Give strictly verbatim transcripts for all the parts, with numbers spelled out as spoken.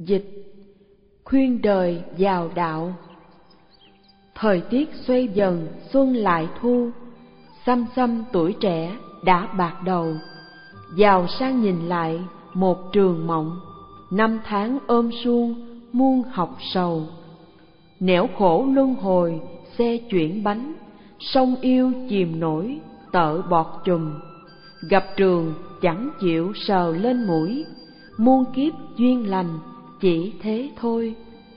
Dịch. Khuyên đời vào đạo. Thời tiết xoay dần xuân lại thu, xăm xăm tuổi trẻ đã bạc đầu. Giàu sang nhìn lại một trường mộng, năm tháng ôm suông muôn học sầu. Nẻo khổ luân hồi xe chuyển bánh, sông yêu chìm nổi tợ bọt chùm. Gặp trường chẳng chịu sờ lên mũi, muôn kiếp duyên lành chỉ thế thôi.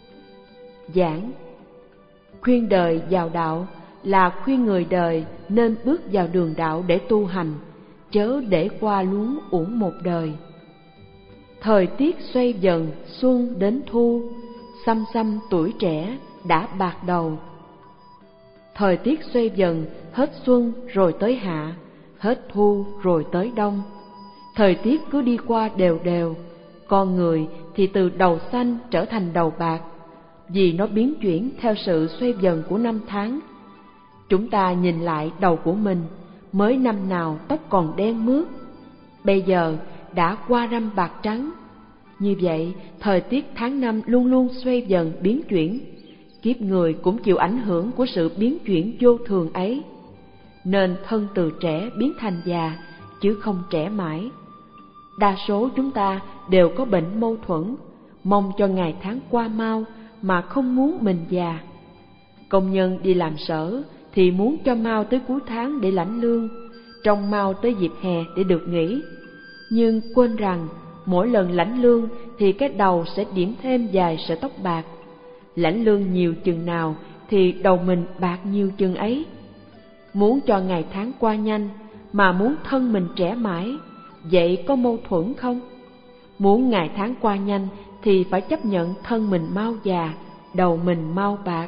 Giảng. Khuyên đời vào đạo là khuyên người đời nên bước vào đường đạo để tu hành, chớ để qua luống uổng một đời. Thời tiết xoay dần xuân đến thu, xăm xăm tuổi trẻ đã bạc đầu. Thời tiết xoay dần, hết xuân rồi tới hạ, hết thu rồi tới đông. Thời tiết cứ đi qua đều đều, con người thì từ đầu xanh trở thành đầu bạc, vì nó biến chuyển theo sự xoay dần của năm tháng. Chúng ta nhìn lại đầu của mình, mới năm nào tóc còn đen mướt, bây giờ đã qua râm bạc trắng. Như vậy, thời tiết tháng năm luôn luôn xoay dần biến chuyển, kiếp người cũng chịu ảnh hưởng của sự biến chuyển vô thường ấy. Nên thân từ trẻ biến thành già, chứ không trẻ mãi. Đa số chúng ta đều có bệnh mâu thuẫn, mong cho ngày tháng qua mau mà không muốn mình già. Công nhân đi làm sở thì muốn cho mau tới cuối tháng để lãnh lương, trông mau tới dịp hè để được nghỉ. Nhưng quên rằng mỗi lần lãnh lương thì cái đầu sẽ điểm thêm vài sợi tóc bạc. Lãnh lương nhiều chừng nào thì đầu mình bạc nhiều chừng ấy. Muốn cho ngày tháng qua nhanh mà muốn thân mình trẻ mãi, vậy có mâu thuẫn không? Muốn ngày tháng qua nhanh thì phải chấp nhận thân mình mau già, đầu mình mau bạc.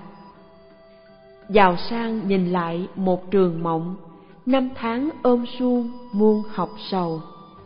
Giàu sang nhìn lại một trường mộng, năm tháng ôm suông muôn học sầu.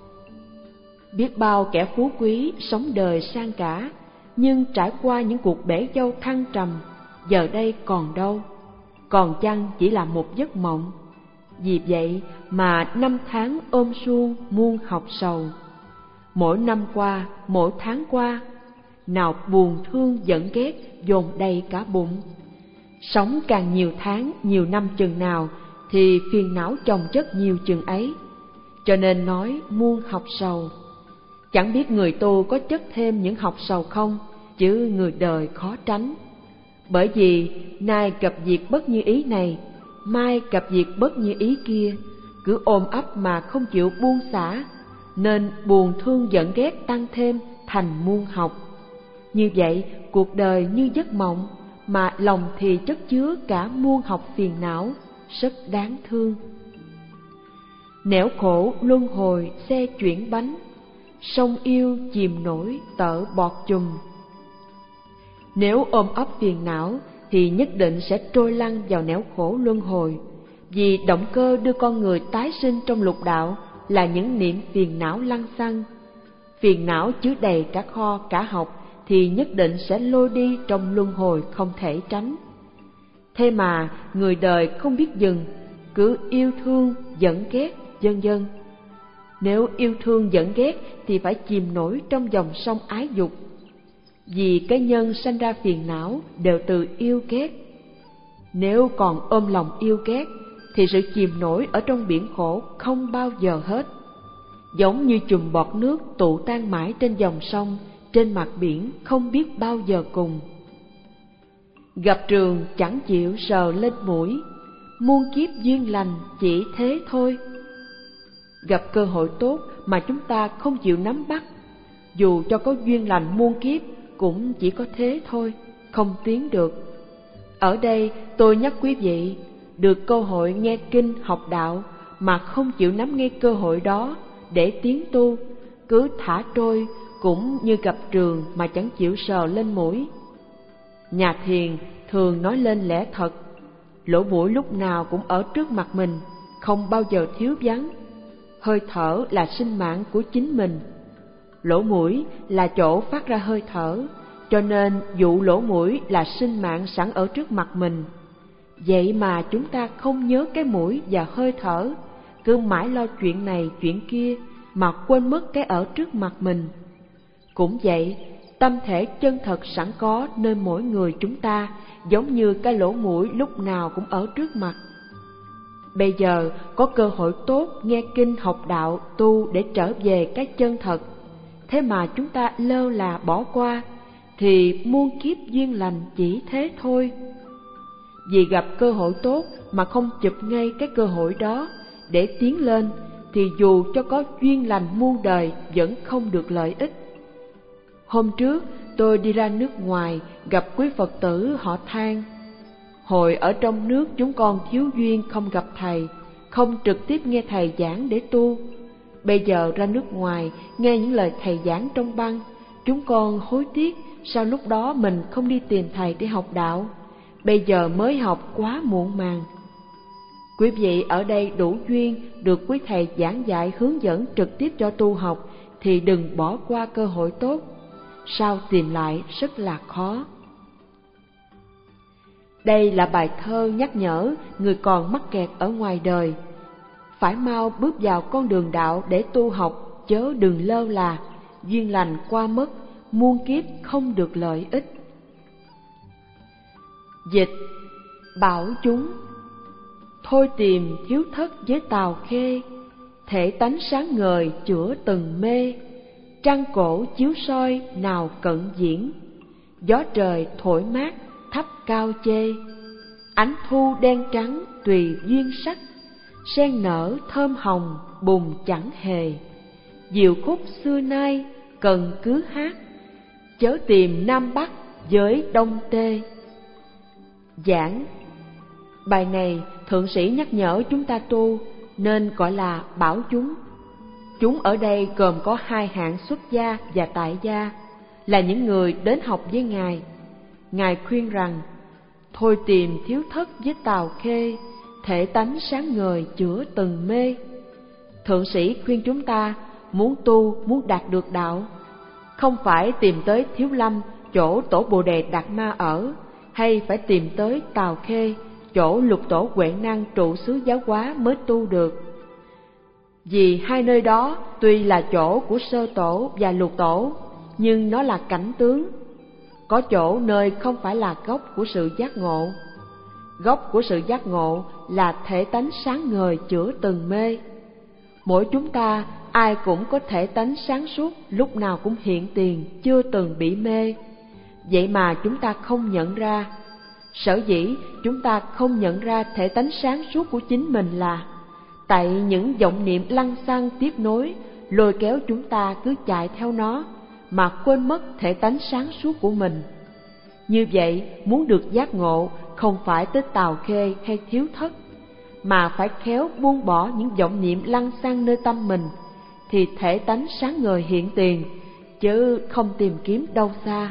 Biết bao kẻ phú quý sống đời sang cả, nhưng trải qua những cuộc bể dâu thăng trầm, giờ đây còn đâu, còn chăng chỉ là một giấc mộng. Vì vậy mà năm tháng ôm suông muôn học sầu. Mỗi năm qua, mỗi tháng qua, nào buồn thương giận ghét dồn đầy cả bụng. Sống càng nhiều tháng, nhiều năm chừng nào thì phiền não chồng chất nhiều chừng ấy. Cho nên nói muôn học sầu. Chẳng biết người tu có chất thêm những học sầu không, chứ người đời khó tránh. Bởi vì nay gặp việc bất như ý này, mai gặp việc bất như ý kia, cứ ôm ấp mà không chịu buông xả, nên buồn thương giận ghét tăng thêm thành muôn học. Như vậy cuộc đời như giấc mộng, mà lòng thì chất chứa cả muôn học phiền não, rất đáng thương. Nẻo khổ luân hồi xe chuyển bánh, sông yêu chìm nổi tợ bọt chùm. Nếu ôm ấp phiền não thì nhất định sẽ trôi lăn vào nẻo khổ luân hồi, vì động cơ đưa con người tái sinh trong lục đạo là những niệm phiền não lăng xăng. Phiền não chứa đầy cả kho cả học thì nhất định sẽ lôi đi trong luân hồi không thể tránh. Thế mà người đời không biết dừng, cứ yêu thương giận ghét vân vân. Nếu yêu thương giận ghét thì phải chìm nổi trong dòng sông ái dục, vì cái nhân sanh ra phiền não đều từ yêu ghét. Nếu còn ôm lòng yêu ghét thì sự chìm nổi ở trong biển khổ không bao giờ hết, giống như chùm bọt nước tụ tan mãi trên dòng sông, trên mặt biển không biết bao giờ cùng. Gặp trường chẳng chịu sờ lên mũi, muôn kiếp duyên lành chỉ thế thôi. Gặp cơ hội tốt mà chúng ta không chịu nắm bắt, dù cho có duyên lành muôn kiếp cũng chỉ có thế thôi, không tiến được. Ở đây tôi nhắc quý vị, được cơ hội nghe kinh học đạo mà không chịu nắm ngay cơ hội đó để tiến tu, cứ thả trôi cũng như gặp trường mà chẳng chịu sờ lên mũi. Nhà thiền thường nói lên lẽ thật, lỗ mũi lúc nào cũng ở trước mặt mình, không bao giờ thiếu vắng. Hơi thở là sinh mạng của chính mình. Lỗ mũi là chỗ phát ra hơi thở, cho nên dụ lỗ mũi là sinh mạng sẵn ở trước mặt mình. Vậy mà chúng ta không nhớ cái mũi và hơi thở, cứ mãi lo chuyện này chuyện kia mà quên mất cái ở trước mặt mình. Cũng vậy, tâm thể chân thật sẵn có nơi mỗi người chúng ta, giống như cái lỗ mũi lúc nào cũng ở trước mặt. Bây giờ có cơ hội tốt nghe kinh học đạo tu để trở về cái chân thật, thế mà chúng ta lơ là bỏ qua, thì muôn kiếp duyên lành chỉ thế thôi. Vì gặp cơ hội tốt mà không chụp ngay cái cơ hội đó để tiến lên, thì dù cho có duyên lành muôn đời vẫn không được lợi ích. Hôm trước tôi đi ra nước ngoài gặp quý Phật tử họ than: hồi ở trong nước chúng con thiếu duyên không gặp thầy, không trực tiếp nghe thầy giảng để tu. Bây giờ ra nước ngoài nghe những lời thầy giảng trong băng, chúng con hối tiếc sao lúc đó mình không đi tìm thầy để học đạo. Bây giờ mới học quá muộn màng. Quý vị ở đây đủ duyên được quý thầy giảng dạy hướng dẫn trực tiếp cho tu học thì đừng bỏ qua cơ hội tốt. Sao tìm lại rất là khó. Đây là bài thơ nhắc nhở người còn mắc kẹt ở ngoài đời, phải mau bước vào con đường đạo để tu học, chớ đừng lơ là, duyên lành qua mất, muôn kiếp không được lợi ích. Dịch: bảo chúng thôi tìm thiếu thất với Tào Khê, thể tánh sáng ngời chữa từng mê. Trăng cổ chiếu soi nào cận diễn, gió trời thổi mát thấp cao chê. Ánh thu đen trắng tùy duyên sắc, sen nở thơm hồng bùn chẳng hề. Diệu khúc xưa nay cần cứ hát, chớ tìm Nam Bắc với Đông Tê. Giảng: bài này thượng sĩ nhắc nhở chúng ta tu nên gọi là bảo chúng. Chúng ở đây gồm có hai hạng xuất gia và tại gia, là những người đến học với Ngài. Ngài khuyên rằng: thôi tìm thiếu thất với Tào Khê, thể tánh sáng ngời chữa từng mê. Thượng sĩ khuyên chúng ta muốn tu, muốn đạt được đạo, không phải tìm tới Thiếu Lâm chỗ tổ Bồ Đề Đạt Ma ở, hay phải tìm tới Tào Khê chỗ Lục Tổ Huệ Năng trụ xứ giáo hóa mới tu được. Vì hai nơi đó tuy là chỗ của Sơ Tổ và Lục Tổ, nhưng nó là cảnh tướng. Có chỗ nơi không phải là gốc của sự giác ngộ. Gốc của sự giác ngộ là thể tánh sáng ngời chữa từng mê. Mỗi chúng ta ai cũng có thể tánh sáng suốt, lúc nào cũng hiện tiền, chưa từng bị mê. Vậy mà chúng ta không nhận ra. Sở dĩ chúng ta không nhận ra thể tánh sáng suốt của chính mình là tại những vọng niệm lăng xăng tiếp nối lôi kéo chúng ta cứ chạy theo nó, mà quên mất thể tánh sáng suốt của mình. Như vậy, muốn được giác ngộ không phải tới Tào Khê hay Thiếu Thất, mà phải khéo buông bỏ những vọng niệm lăng xăng nơi tâm mình, thì thể tánh sáng ngời hiện tiền, chứ không tìm kiếm đâu xa.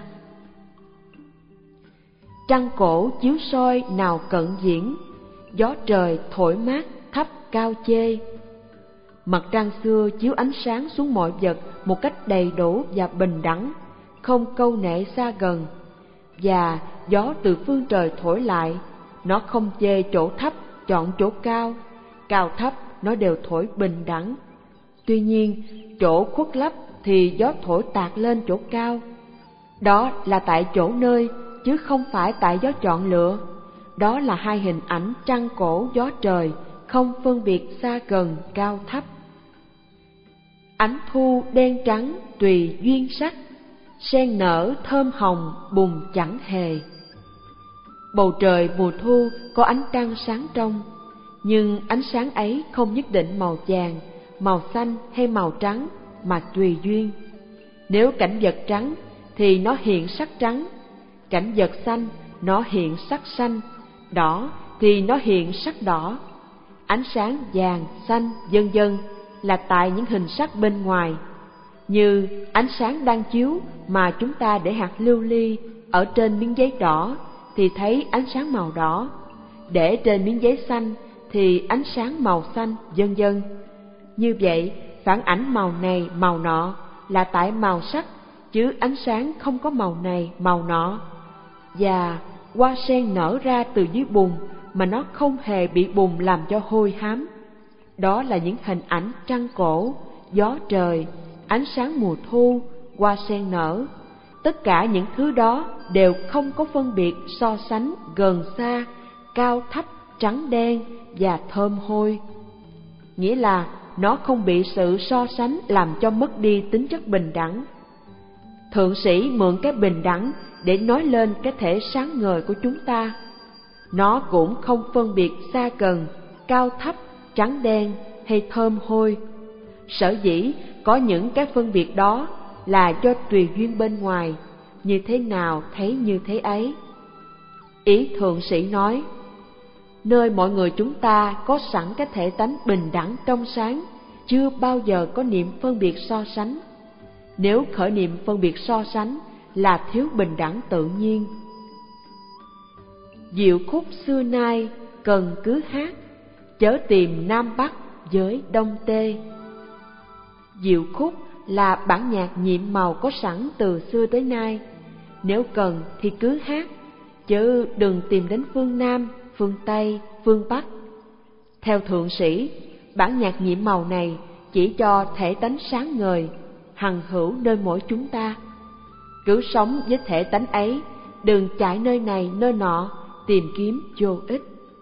Trăng cổ chiếu soi nào cận diễn, gió trời thổi mát thấp cao chê. Mặt trăng xưa chiếu ánh sáng xuống mọi vật một cách đầy đủ và bình đẳng, không câu nệ xa gần. Và gió từ phương trời thổi lại, nó không chê chỗ thấp chọn chỗ cao, cao thấp nó đều thổi bình đẳng. Tuy nhiên, chỗ khuất lấp thì gió thổi tạt lên chỗ cao. Đó là tại chỗ nơi, chứ không phải tại gió chọn lựa. Đó là hai hình ảnh trăng cổ gió trời, không phân biệt xa gần cao thấp. Ánh thu đen trắng tùy duyên sắc, sen nở thơm hồng bùn chẳng hề. Bầu trời mùa thu có ánh trăng sáng trong, nhưng ánh sáng ấy không nhất định màu vàng, màu xanh hay màu trắng, mà tùy duyên. Nếu cảnh vật trắng thì nó hiện sắc trắng, cảnh vật xanh nó hiện sắc xanh, đỏ thì nó hiện sắc đỏ. Ánh sáng vàng, xanh, vân vân là tại những hình sắc bên ngoài. Như ánh sáng đang chiếu mà chúng ta để hạt lưu ly ở trên miếng giấy đỏ thì thấy ánh sáng màu đỏ, để trên miếng giấy xanh thì ánh sáng màu xanh, vân vân. Như vậy, phản ảnh màu này, màu nọ là tại màu sắc, chứ ánh sáng không có màu này, màu nọ. Và hoa sen nở ra từ dưới bùn mà nó không hề bị bùn làm cho hôi hám. Đó là những hình ảnh trăng cổ, gió trời, ánh sáng mùa thu, hoa sen nở. tất cả những thứ đó đều không có phân biệt so sánh gần xa, cao thấp, trắng đen và thơm hôi. Nghĩa là nó không bị sự so sánh làm cho mất đi tính chất bình đẳng. Thượng sĩ mượn cái bình đẳng để nói lên cái thể sáng ngời của chúng ta. Nó cũng không phân biệt xa gần, cao thấp, trắng đen hay thơm hôi. Sở dĩ có những cái phân biệt đó là do tùy duyên bên ngoài, như thế nào thấy như thế ấy. Ý thượng sĩ nói, nơi mọi người chúng ta có sẵn cái thể tánh bình đẳng trong sáng, chưa bao giờ có niệm phân biệt so sánh. Nếu khởi niệm phân biệt so sánh là thiếu bình đẳng tự nhiên. Diệu khúc xưa nay cần cứ hát, chớ tìm Nam Bắc với Đông Tây. Diệu khúc là bản nhạc nhiệm màu có sẵn từ xưa tới nay. Nếu cần thì cứ hát, chứ đừng tìm đến phương Nam, phương Tây, phương Bắc. Theo thượng sĩ, bản nhạc nhiệm màu này chỉ cho thể tánh sáng ngời, hằng hữu nơi mỗi chúng ta. Cứ sống với thể tánh ấy, đừng chạy nơi này nơi nọ, tìm kiếm vô ích.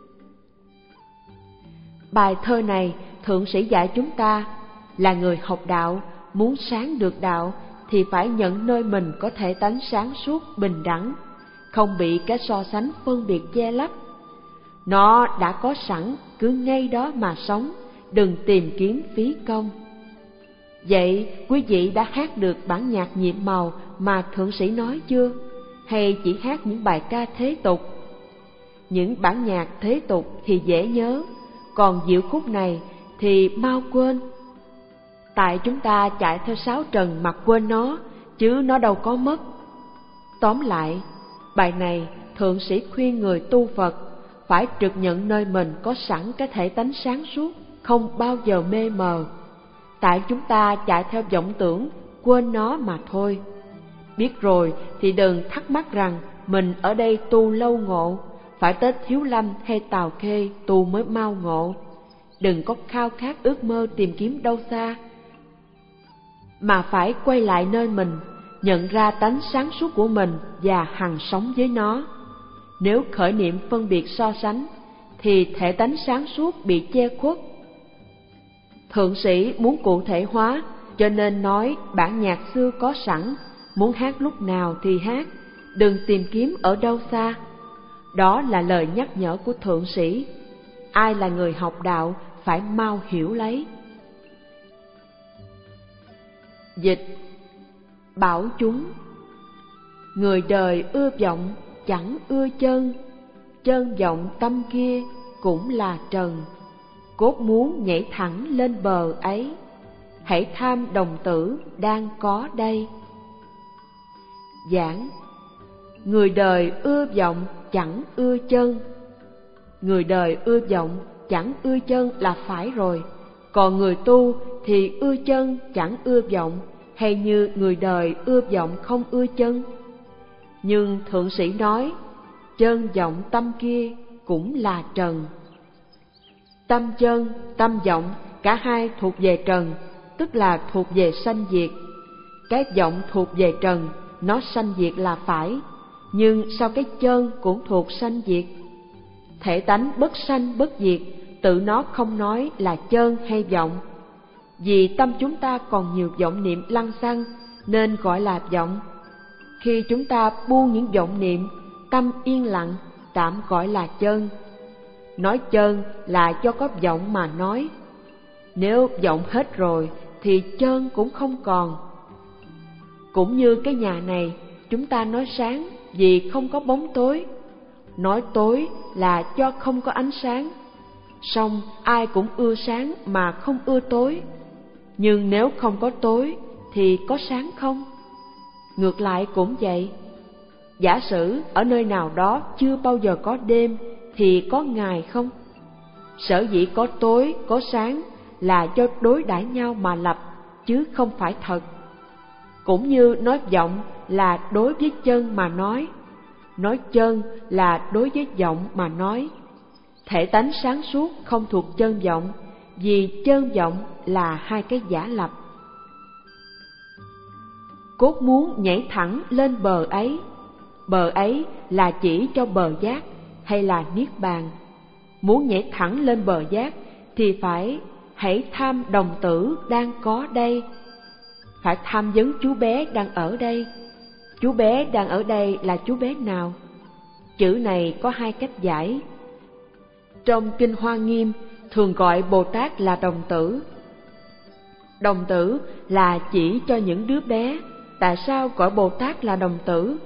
Bài thơ này thượng sĩ dạy chúng ta là người học đạo, muốn sáng được đạo thì phải nhận nơi mình có thể tánh sáng suốt bình đẳng, không bị cái so sánh phân biệt che lấp. Nó đã có sẵn, cứ ngay đó mà sống, đừng tìm kiếm phí công. Vậy quý vị đã hát được bản nhạc nhiệm màu mà thượng sĩ nói chưa? Hay chỉ hát những bài ca thế tục? Những bản nhạc thế tục thì dễ nhớ, còn diệu khúc này thì mau quên. Tại chúng ta chạy theo sáo trần mà quên nó, chứ nó đâu có mất. Tóm lại, bài này thượng sĩ khuyên người tu Phật phải trực nhận nơi mình có sẵn cái thể tánh sáng suốt, không bao giờ mê mờ. Tại chúng ta chạy theo vọng tưởng, quên nó mà thôi. Biết rồi thì đừng thắc mắc rằng mình ở đây tu lâu ngộ, phải tới Thiếu Lâm hay Tào Khê tu mới mau ngộ. Đừng có khao khát ước mơ tìm kiếm đâu xa, mà phải quay lại nơi mình, nhận ra tánh sáng suốt của mình và hằng sống với nó. Nếu khởi niệm phân biệt so sánh, thì thể tánh sáng suốt bị che khuất. Thượng sĩ muốn cụ thể hóa, cho nên nói bản nhạc xưa có sẵn, muốn hát lúc nào thì hát, đừng tìm kiếm ở đâu xa. Đó là lời nhắc nhở của thượng sĩ. Ai là người học đạo phải mau hiểu lấy. Dịch. Bảo chúng: người đời ưa vọng chẳng ưa chân, chân vọng tâm kia cũng là trần. Cốt muốn nhảy thẳng lên bờ ấy, hãy tham đồng tử đang có đây. Giảng: người đời ưa vọng chẳng ưa chân. Người đời ưa vọng chẳng ưa chân là phải rồi. Còn người tu thì ưa chân chẳng ưa vọng, hay như người đời ưa vọng không ưa chân? Nhưng thượng sĩ nói, chân vọng tâm kia cũng là trần. Tâm chân, tâm vọng, cả hai thuộc về trần, tức là thuộc về sanh diệt. Cái vọng thuộc về trần, nó sanh diệt là phải, nhưng sao cái chân cũng thuộc sanh diệt? Thể tánh bất sanh bất diệt, tự nó không nói là chân hay vọng. Vì tâm chúng ta còn nhiều vọng niệm lăng xăng nên gọi là vọng. Khi chúng ta buông những vọng niệm, tâm yên lặng, tạm gọi là chân. Nói chân là do có vọng mà nói. Nếu vọng hết rồi thì chân cũng không còn. Cũng như cái nhà này, chúng ta nói sáng vì không có bóng tối, nói tối là do không có ánh sáng. Song ai cũng ưa sáng mà không ưa tối. Nhưng nếu không có tối thì có sáng không? Ngược lại cũng vậy. Giả sử ở nơi nào đó chưa bao giờ có đêm thì có ngày không? Sở dĩ có tối, có sáng là do đối đãi nhau mà lập, chứ không phải thật. Cũng như nói vọng là đối với chân mà nói, nói chân là đối với vọng mà nói. Thể tánh sáng suốt không thuộc chân vọng, vì chân vọng là hai cái giả lập. cốt muốn nhảy thẳng lên bờ ấy. Bờ ấy là chỉ cho bờ giác hay là niết bàn. Muốn nhảy thẳng lên bờ giác thì phải hãy tham đồng tử đang có đây. Phải tham vấn chú bé đang ở đây. Chú bé đang ở đây là chú bé nào? Chữ này có hai cách giải. Trong Kinh Hoa Nghiêm thường gọi Bồ Tát là đồng tử. Đồng tử là chỉ cho những đứa bé. Tại sao gọi Bồ Tát là đồng tử?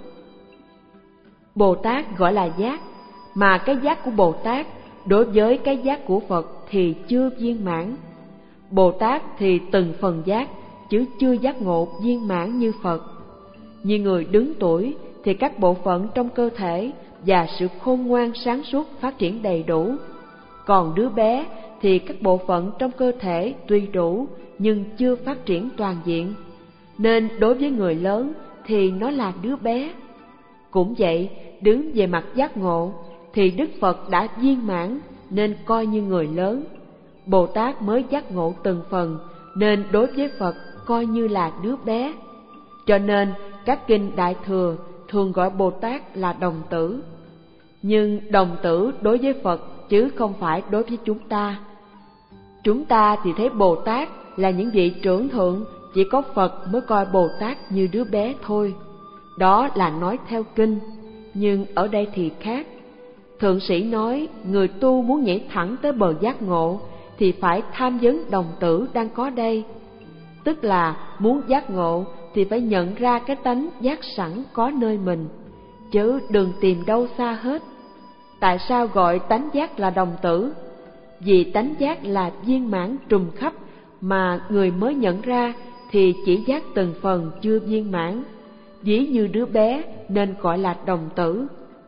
Bồ Tát gọi là giác, mà cái giác của Bồ Tát đối với cái giác của Phật thì chưa viên mãn. Bồ Tát thì từng phần giác, chứ chưa giác ngộ viên mãn như Phật. Như người đứng tuổi thì các bộ phận trong cơ thể và sự khôn ngoan sáng suốt phát triển đầy đủ. Còn đứa bé thì các bộ phận trong cơ thể tuy đủ nhưng chưa phát triển toàn diện. Nên đối với người lớn thì nó là đứa bé. Cũng vậy, đứng về mặt giác ngộ thì Đức Phật đã viên mãn nên coi như người lớn. Bồ Tát mới giác ngộ từng phần nên đối với Phật coi như là đứa bé. Cho nên các kinh Đại Thừa thường gọi Bồ Tát là đồng tử. Nhưng đồng tử đối với Phật chứ không phải đối với chúng ta. Chúng ta thì thấy Bồ Tát là những vị trưởng thượng, chỉ có Phật mới coi Bồ Tát như đứa bé thôi. Đó là nói theo kinh, nhưng ở đây thì khác. Thượng sĩ nói người tu muốn nhảy thẳng tới bờ giác ngộ thì phải tham vấn đồng tử đang có đây. Tức là muốn giác ngộ thì phải nhận ra cái tánh giác sẵn có nơi mình, chứ đừng tìm đâu xa hết. Tại sao gọi tánh giác là đồng tử? Vì tánh giác là viên mãn trùm khắp, mà người mới nhận ra thì chỉ giác từng phần chưa viên mãn, ví như đứa bé nên gọi là đồng tử.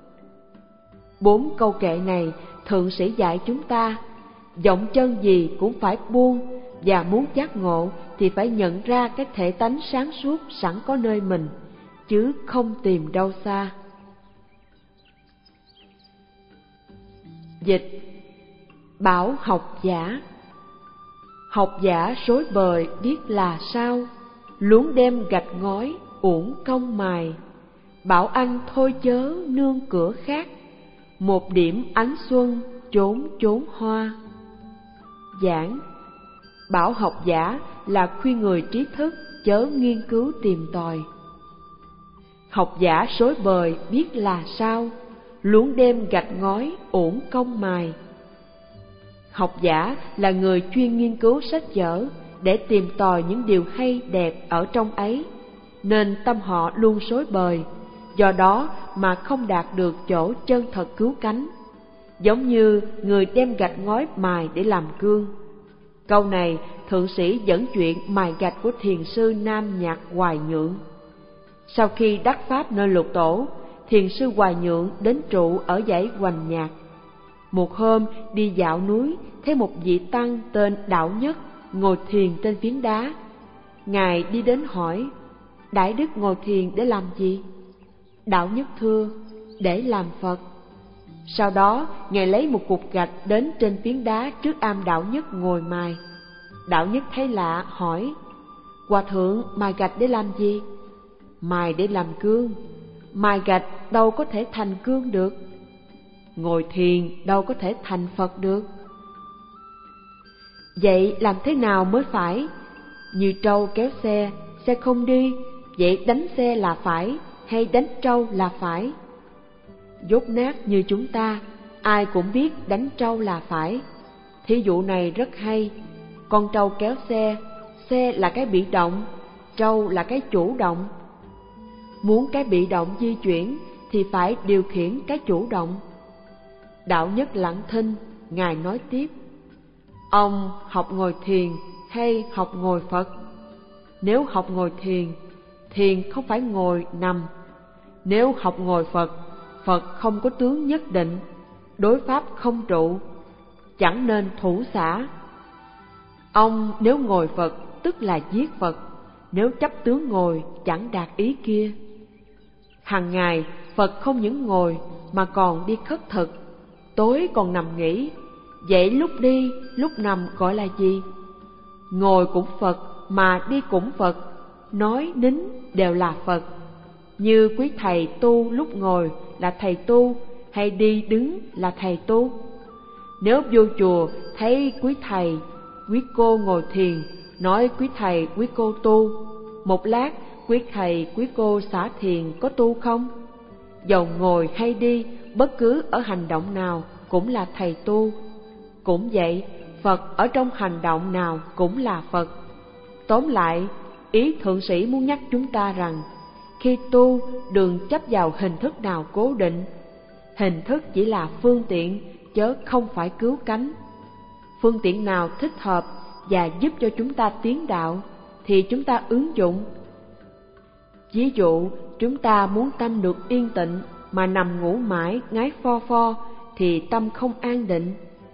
Bốn câu kệ này thượng sĩ dạy chúng ta, vọng chân gì cũng phải buông, và muốn giác ngộ thì phải nhận ra cái thể tánh sáng suốt sẵn có nơi mình, chứ không tìm đâu xa. Dịch. Bảo học giả. Học giả rối bời biết là sao, luống đem gạch ngói uổng công mài. Bảo ăn thôi chớ nương cửa khác, một điểm ánh xuân chốn chốn hoa. Giảng. Bảo học giả là khuyên người trí thức chớ nghiên cứu tìm tòi. Học giả rối bời biết là sao, luống đem gạch ngói uổng công mài. Học giả là người chuyên nghiên cứu sách vở để tìm tòi những điều hay đẹp ở trong ấy, nên tâm họ luôn rối bời, do đó mà không đạt được chỗ chân thật cứu cánh. Giống như người đem gạch ngói mài để làm gương. Câu này thượng sĩ dẫn chuyện mài gạch của thiền sư Nam Nhạc Hoài Nhượng. Sau khi đắc pháp nơi Lục Tổ, thiền sư Hoài Nhượng đến trụ ở dãy Hoành Nhạc. Một hôm đi dạo núi, thấy một vị tăng tên Đạo Nhất ngồi thiền trên phiến đá. Ngài đi đến hỏi: Đại đức ngồi thiền để làm gì? Đạo Nhất thưa: để làm Phật. Sau đó Ngài lấy một cục gạch đến trên phiến đá trước am Đạo Nhất ngồi mài. Đạo Nhất thấy lạ hỏi: Hòa thượng mài gạch để làm gì? Mài để làm gương. Mài gạch đâu có thể thành gương được. Ngồi thiền đâu có thể thành Phật được. Vậy làm thế nào mới phải? Như trâu kéo xe, xe không đi, vậy đánh xe là phải hay đánh trâu là phải? Dốt nát như chúng ta, ai cũng biết đánh trâu là phải. Thí dụ này rất hay. Con trâu kéo xe, xe là cái bị động, trâu là cái chủ động. Muốn cái bị động di chuyển thì phải điều khiển cái chủ động. Đạo Nhất lặng thinh, Ngài nói tiếp: Ông học ngồi thiền hay học ngồi Phật? Nếu học ngồi thiền, thiền không phải ngồi nằm. Nếu học ngồi Phật, Phật không có tướng nhất định, đối pháp không trụ, chẳng nên thủ xả. Ông nếu ngồi Phật tức là giết Phật, nếu chấp tướng ngồi chẳng đạt ý kia. Hằng ngày Phật không những ngồi mà còn đi khất thực, tối còn nằm nghỉ. Vậy lúc đi, lúc nằm gọi là gì? Ngồi cũng Phật mà đi cũng Phật, nói nín đều là Phật. Như quý thầy tu lúc ngồi là thầy tu, hay đi đứng là thầy tu. Nếu vô chùa thấy quý thầy, quý cô ngồi thiền, nói quý thầy, quý cô tu, một lát quý thầy, quý cô xả thiền có tu không? Dầu ngồi hay đi, bất cứ ở hành động nào cũng là thầy tu. Cũng vậy, Phật ở trong hành động nào cũng là Phật. Tóm lại, ý thượng sĩ muốn nhắc chúng ta rằng, khi tu đừng chấp vào hình thức nào cố định. Hình thức chỉ là phương tiện, chớ không phải cứu cánh. Phương tiện nào thích hợp và giúp cho chúng ta tiến đạo thì chúng ta ứng dụng. Ví dụ, chúng ta muốn tâm được yên tịnh mà nằm ngủ mãi ngái pho pho thì tâm không an định.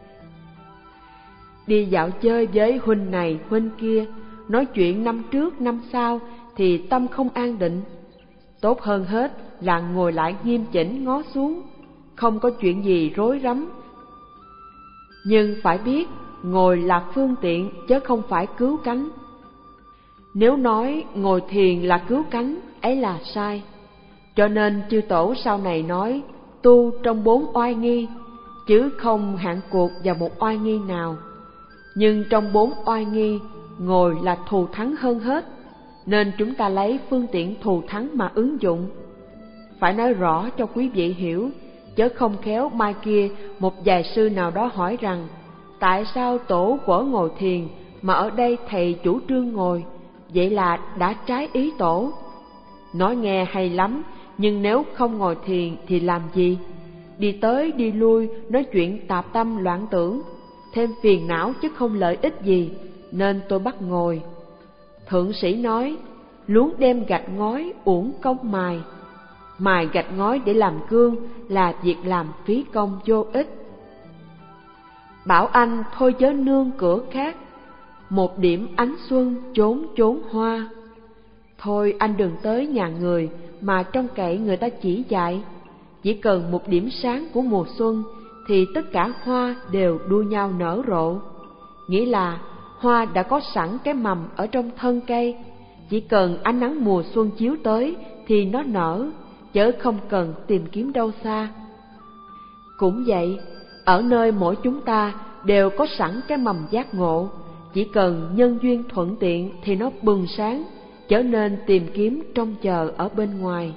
Đi dạo chơi với huynh này huynh kia, nói chuyện năm trước năm sau thì tâm không an định. Tốt hơn hết là ngồi lại nghiêm chỉnh ngó xuống, không có chuyện gì rối rắm. Nhưng phải biết, ngồi là phương tiện chứ không phải cứu cánh. Nếu nói ngồi thiền là cứu cánh, ấy là sai. Cho nên chư tổ sau này nói tu trong bốn oai nghi, chứ không hạn cuộc vào một oai nghi nào. Nhưng trong bốn oai nghi, ngồi là thù thắng hơn hết, nên chúng ta lấy phương tiện thù thắng mà ứng dụng. Phải nói rõ cho quý vị hiểu, chớ không khéo mai kia một vài sư nào đó hỏi rằng, tại sao tổ quở ngồi thiền mà ở đây thầy chủ trương ngồi, vậy là đã trái ý tổ. Nói nghe hay lắm, nhưng nếu không ngồi thiền thì làm gì? Đi tới đi lui nói chuyện tạp tâm loạn tưởng, thêm phiền não chứ không lợi ích gì, nên tôi bắt ngồi. Thượng sĩ nói, luống đem gạch ngói uổng công mài. Mài gạch ngói để làm gương là việc làm phí công vô ích. Bảo anh thôi chớ nương cửa khác, một điểm ánh xuân chốn chốn hoa. Thôi anh đừng tới nhà người mà trông cậy người ta chỉ dạy. Chỉ cần một điểm sáng của mùa xuân thì tất cả hoa đều đua nhau nở rộ. Nghĩa là hoa đã có sẵn cái mầm ở trong thân cây, chỉ cần ánh nắng mùa xuân chiếu tới thì nó nở, chớ không cần tìm kiếm đâu xa. Cũng vậy, ở nơi mỗi chúng ta đều có sẵn cái mầm giác ngộ, chỉ cần nhân duyên thuận tiện thì nó bừng sáng, chớ nên tìm kiếm trông chờ ở bên ngoài.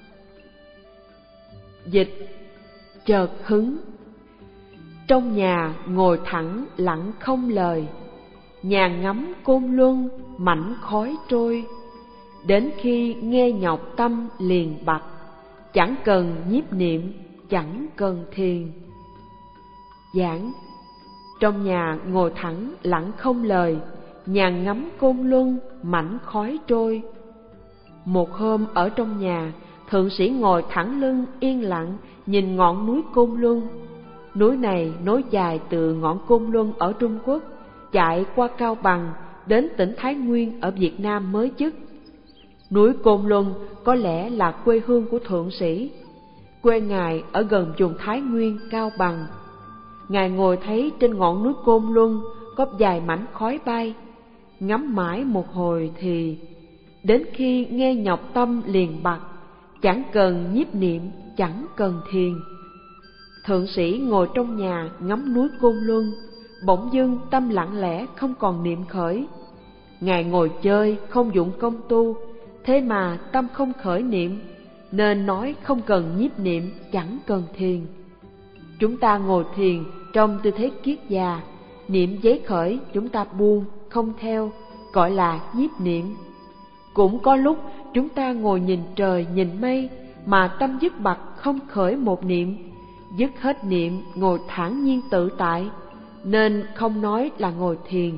Dịch chợt hứng. Trong nhà ngồi thẳng lặng không lời, nhàn ngắm côn luân mảnh khói trôi. Đến khi nghe nhọc tâm liền bặt, chẳng cần nhiếp niệm, chẳng cần thiền. Giảng: trong nhà ngồi thẳng lặng không lời, nhàn ngắm côn luân mảnh khói trôi. Một hôm ở trong nhà, thượng sĩ ngồi thẳng lưng yên lặng nhìn ngọn núi Côn Luân. Núi này nối dài từ ngọn Côn Luân ở Trung Quốc, chạy qua Cao Bằng đến tỉnh Thái Nguyên ở Việt Nam mới chức. Núi Côn Luân có lẽ là quê hương của thượng sĩ. Quê ngài ở gần vùng Thái Nguyên, Cao Bằng. Ngài ngồi thấy trên ngọn núi Côn Luân có vài mảnh khói bay, ngắm mãi một hồi thì đến khi nghe nhọc tâm liền bặt, chẳng cần nhiếp niệm, chẳng cần thiền. Thượng sĩ ngồi trong nhà ngắm núi Côn Luân, bỗng dưng tâm lặng lẽ không còn niệm khởi. Ngài ngồi chơi không dụng công tu, thế mà tâm không khởi niệm, nên nói không cần nhiếp niệm, chẳng cần thiền. Chúng ta ngồi thiền trong tư thế kiết già, niệm giấy khởi chúng ta buông, không theo, gọi là nhiếp niệm. Cũng có lúc chúng ta ngồi nhìn trời nhìn mây mà tâm dứt bặt không khởi một niệm, dứt hết niệm ngồi thản nhiên tự tại, nên không nói là ngồi thiền.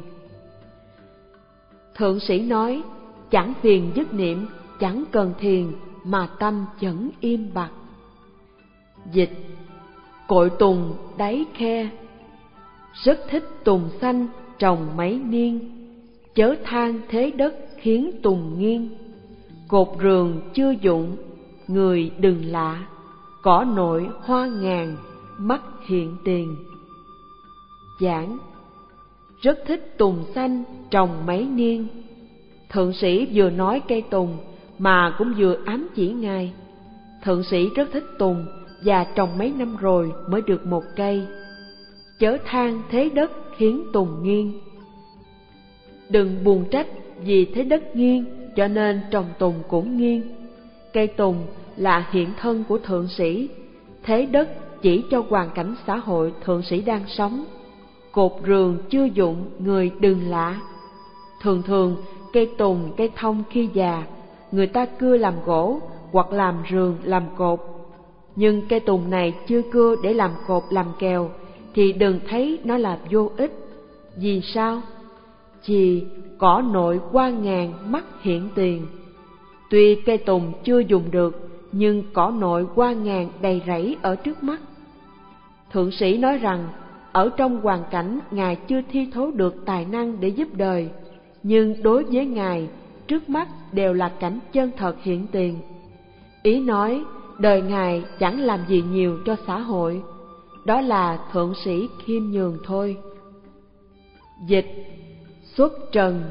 Thượng sĩ nói, chẳng phiền dứt niệm, chẳng cần thiền, mà tâm vẫn im bặt. Dịch: cội tùng đáy khe, rất thích tùng xanh trồng mấy niên, chớ than thế đất khiến tùng nghiêng. Cột rường chưa dụng, người đừng lạ, cỏ nội hoa ngàn, mắt hiện tiền. Giảng: rất thích tùng xanh trồng mấy niên. Thượng sĩ vừa nói cây tùng mà cũng vừa ám chỉ Ngài. Thượng sĩ rất thích tùng và trồng mấy năm rồi mới được một cây. Chớ than thế đất khiến tùng nghiêng. Đừng buồn trách vì thế đất nghiêng cho nên trồng tùng cũng nghiêng. Cây tùng là hiện thân của thượng sĩ, thế đất chỉ cho hoàn cảnh xã hội thượng sĩ đang sống. Cột rường chưa dụng người đừng lạ. Thường thường cây tùng, cây thông khi già, người ta cưa làm gỗ hoặc làm rường làm cột. Nhưng cây tùng này chưa cưa để làm cột làm kèo thì đừng thấy nó là vô ích. Vì sao? Vì cỏ nội qua ngàn mắt hiện tiền. Tuy cây tùng chưa dùng được, nhưng cỏ nội qua ngàn đầy rẫy ở trước mắt. Thượng sĩ nói rằng, ở trong hoàn cảnh Ngài chưa thi thố được tài năng để giúp đời, nhưng đối với Ngài, trước mắt đều là cảnh chân thật hiện tiền. Ý nói, đời Ngài chẳng làm gì nhiều cho xã hội, đó là thượng sĩ khiêm nhường thôi. Dịch xuất trần.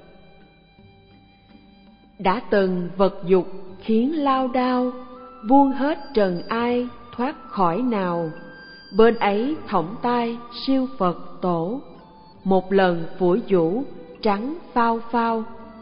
Đã từng vật dục khiến lao đao, buông hết trần ai thoát khỏi nào. Bên ấy thõng tai siêu Phật tổ, một lần phủi vũ trắng phao phao.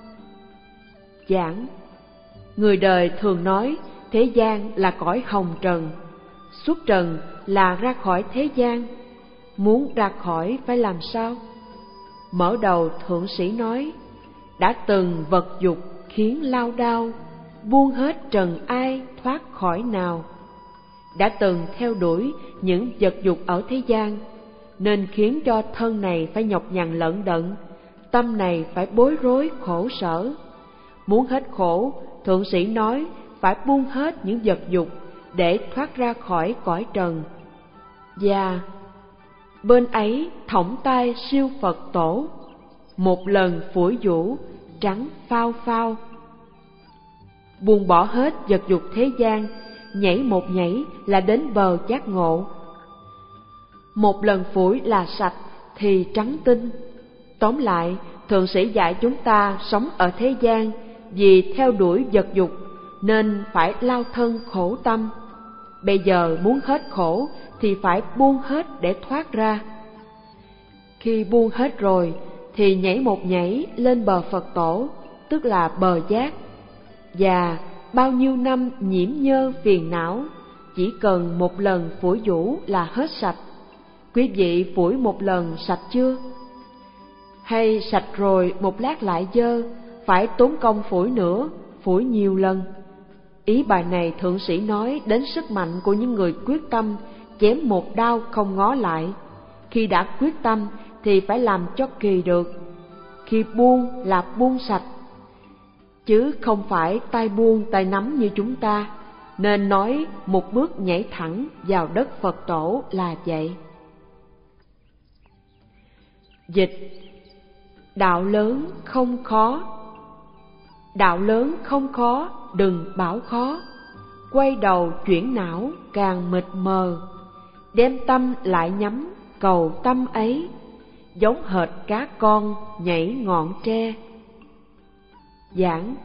Giảng. Người đời thường nói thế gian là cõi hồng trần, xuất trần là ra khỏi thế gian. Muốn ra khỏi phải làm sao? Mở đầu thượng sĩ nói, đã từng vật dục khiến lao đao, buông hết trần ai thoát khỏi nào. Đã từng theo đuổi những vật dục ở thế gian, nên khiến cho thân này phải nhọc nhằn lận đận, tâm này phải bối rối khổ sở. Muốn hết khổ, thượng sĩ nói phải buông hết những vật dục để thoát ra khỏi cõi trần. Và bên ấy thõng tai siêu Phật tổ, một lần phủi vũ trắng phao phao. Buông bỏ hết vật dục thế gian, nhảy một nhảy là đến bờ giác ngộ. Một lần phủi là sạch thì trắng tinh. Tóm lại, thượng sĩ dạy chúng ta sống ở thế gian vì theo đuổi vật dục nên phải lao thân khổ tâm. Bây giờ muốn hết khổ thì phải buông hết để thoát ra. Khi buông hết rồi thì nhảy một nhảy lên bờ Phật tổ, tức là bờ giác. Và bao nhiêu năm nhiễm nhơ phiền não, chỉ cần một lần phủi vũ là hết sạch. Quý vị phủi một lần sạch chưa? Hay sạch rồi một lát lại dơ, phải tốn công phủi nữa, phủi nhiều lần? Ý bài này thượng sĩ nói đến sức mạnh của những người quyết tâm chém một đao không ngó lại. Khi đã quyết tâm thì phải làm cho kỳ được. Khi buông là buông sạch, chứ không phải tay buông tay nắm như chúng ta, nên nói một bước nhảy thẳng vào đất Phật tổ là vậy. Dịch. Đạo lớn không khó. Đạo lớn không khó, đừng bảo khó. Quay đầu chuyển não càng mịt mờ, đem tâm lại nhắm cầu tâm ấy, giống hệt cá con nhảy ngọn tre. Giảng.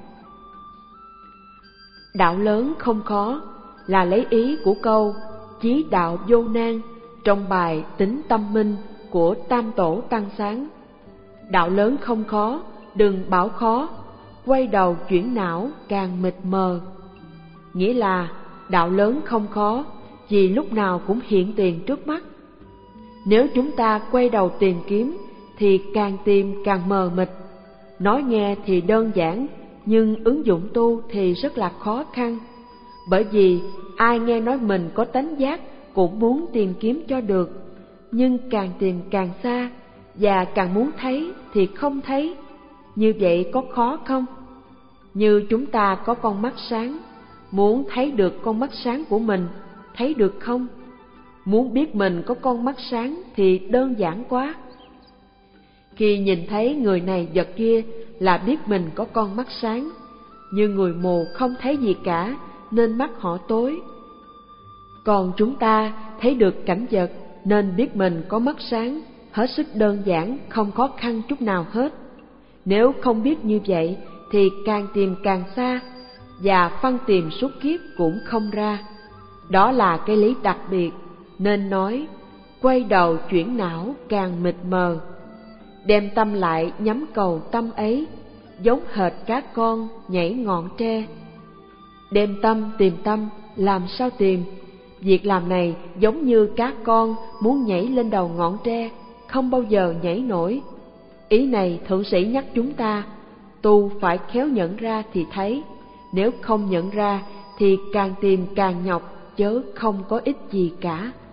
Đạo lớn không khó là lấy ý của câu chí đạo vô nan trong bài Tính Tâm Minh của Tam Tổ Tăng Sáng. Đạo lớn không khó, đừng bảo khó, quay đầu chuyển não càng mịt mờ. Nghĩa là đạo lớn không khó vì lúc nào cũng hiện tiền trước mắt. Nếu chúng ta quay đầu tìm kiếm thì càng tìm càng mờ mịt. Nói nghe thì đơn giản, nhưng ứng dụng tu thì rất là khó khăn. Bởi vì ai nghe nói mình có tánh giác cũng muốn tìm kiếm cho được, nhưng càng tìm càng xa, và càng muốn thấy thì không thấy. Như vậy có khó không? Như chúng ta có con mắt sáng, muốn thấy được con mắt sáng của mình, thấy được không? Muốn biết mình có con mắt sáng thì đơn giản quá. Khi nhìn thấy người này vật kia là biết mình có con mắt sáng, như người mù không thấy gì cả nên mắt họ tối. Còn chúng ta thấy được cảnh vật nên biết mình có mắt sáng, hết sức đơn giản, không khó khăn chút nào hết. Nếu không biết như vậy thì càng tìm càng xa, và phân tìm suốt kiếp cũng không ra. Đó là cái lý đặc biệt, nên nói quay đầu chuyển não càng mịt mờ. Đem tâm lại nhắm cầu tâm ấy, giống hệt cá con nhảy ngọn tre. Đem tâm tìm tâm, làm sao tìm? Việc làm này giống như cá con muốn nhảy lên đầu ngọn tre, không bao giờ nhảy nổi. Ý này thượng sĩ nhắc chúng ta, tu phải khéo nhận ra thì thấy, nếu không nhận ra thì càng tìm càng nhọc, chớ không có ích gì cả.